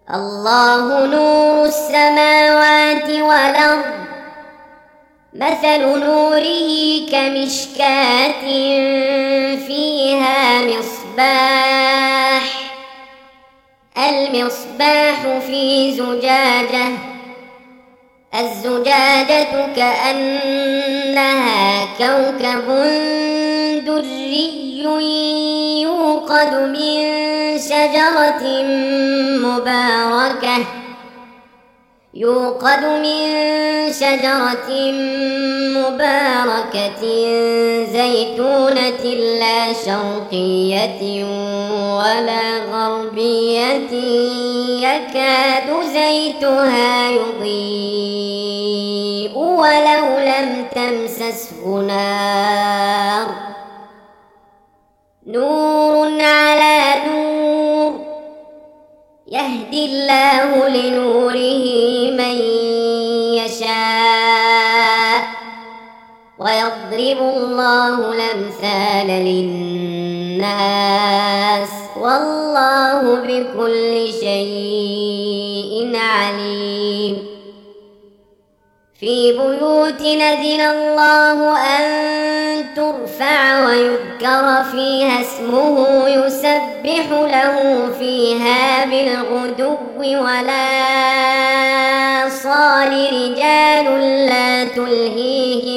الله نور السماوات والأرض مثل نوره كمشكاة فيها المصباح في زجاجة، الزجاجة كأنها كوكب دري يوقد من شجرة مباركة زيتونة لا شرقية ولا غربية يكاد زيتها يضيء ولو لم تمسسه نار، نور على نور، يهدي الله لنوره من يشاء ويضرب الله الأمثال للناس والله بكل شيء عليم. في بيوت أذن الله أن ترفع ويذكر فيها اسمه يسبح له فيها بالغدو والآصال رجال لا تلهيهم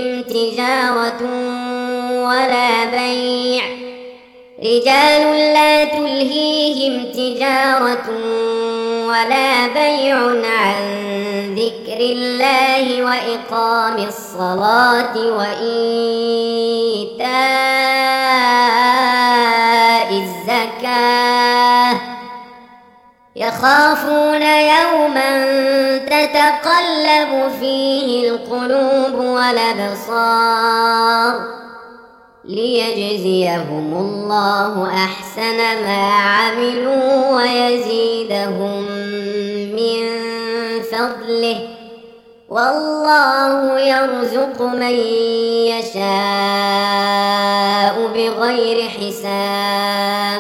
تجارة ولا بيع عن ذكر الله وإقام الصلاة وإيتاء الزكاة يخافون يوما تتقلب فيه القلوب والأبصار ليجزيهم الله أحسن ما عملوا ويزيدهم من فضله والله يرزق من يشاء بغير حساب.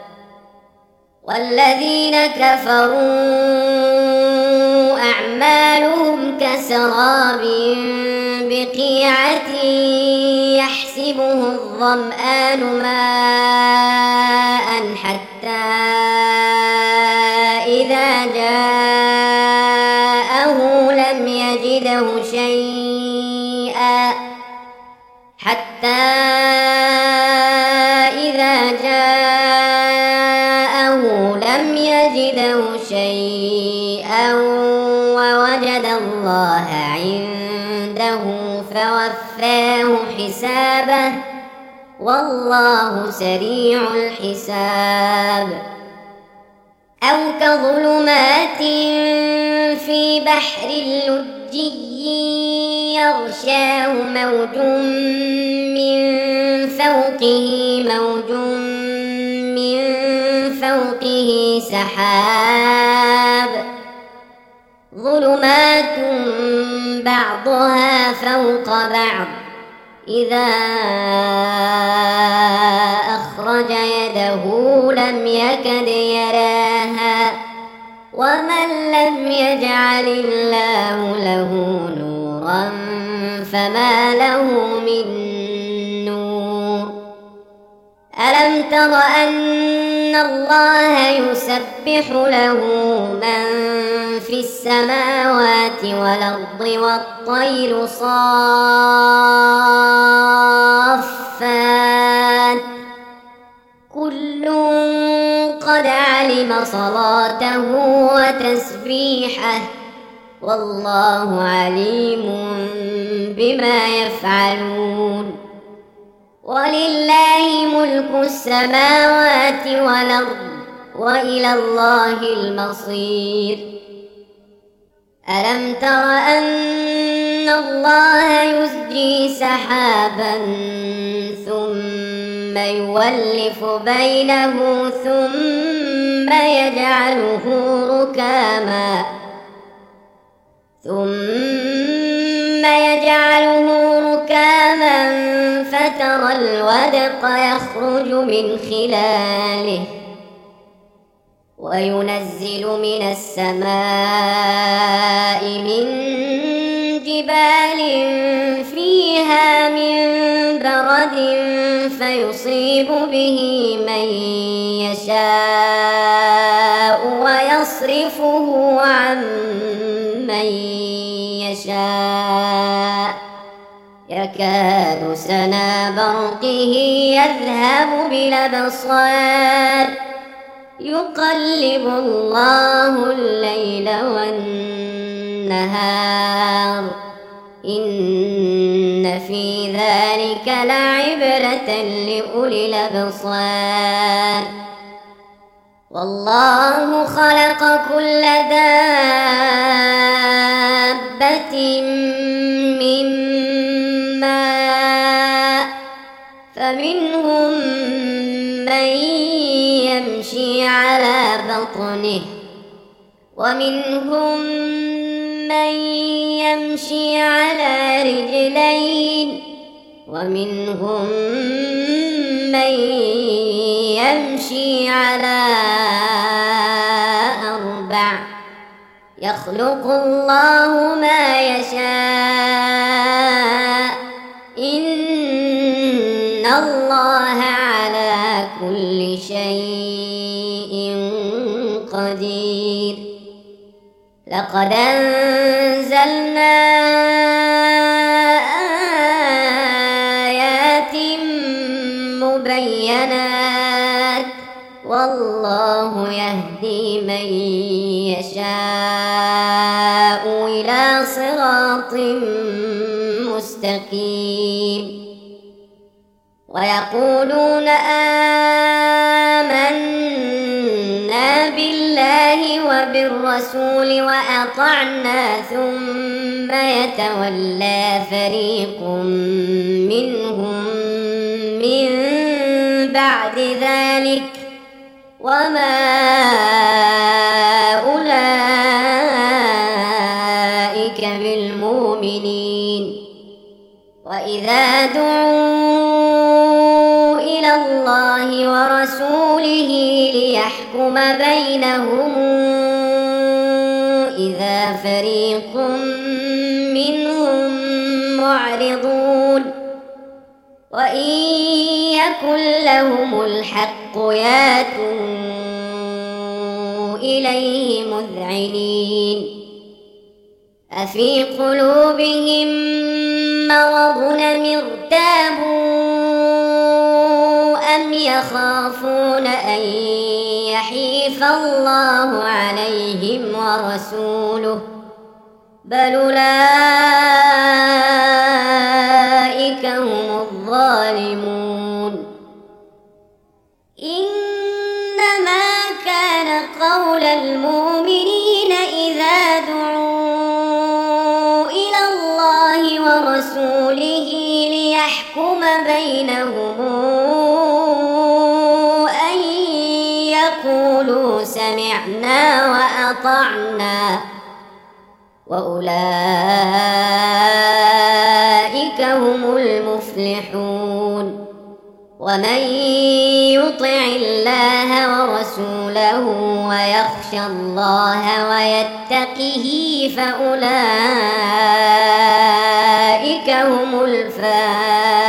والذين كفروا أعمالهم كسراب بقيعة يحسبه الظمآن ماء حتى إذا جاءه لم يجده شيئا ووجد الله عنده فوفاه حسابه والله سريع الحساب. أو كظلمات في بحر لجي يغشاه موج من فوقه سحاب ظلمات بعضها فوق بعض إذا أخرج يده لم يكد يراها ومن لم يجعل الله له نورا فما له من نور. ألم تر أن الله يسبح له من في السماوات والأرض والطير صافات كل قد علم صلاته وتسبيحه والله عليم بما يفعلون. ولله ملك السماوات والأرض وإلى الله المصير. ألم تر أن الله يزجي سحابا ثم يولف بينه ثم يجعله ركاما فترى الودق يخرج من خلاله وينزل من السماء من جبال فيها من برد فيصيب به من يشاء ويصرفه عن من يشاء يكاد سنا برقه يذهب بالأبصار يقلب الله الليل والنهار إن في ذلك لعبرة لأولي الأبصار والله خلق كل دابة من ماء فمنهم من يمشي على بطنه ومنهم من يمشي على رجلين ومنهم من يمشي على أربع يخلق الله ما يشاء إن الله على كل شيء قدير لقد أنزلنا آيات مبينات والله يهدي من يشاء إلى صراط مستقيم ويقولون آمنا بالله وبالرسول وأطعنا ثم يتولى فريق منهم من بعد ذلك وما أولئك بالمؤمنين وإذا دعوا إلى الله ورسوله ليحكم بينهم إذا فريق منهم معرضون وإن يكن لهم الحق ياتوا إليه مذعنين أفي قلوبهم مرض أم ارتابوا أم يخافون أن يحيف الله عليهم ورسوله بل أولئك هم الظالمون إنما كان قول المؤمنين إذا دعوا إلى الله ورسوله ليحكم بينهم أن يقولوا سمعنا وأطعنا وأولئك هم المفلحون ومن يطع الله ورسوله ويخشى الله ويتقه فأولئك هم الفائزون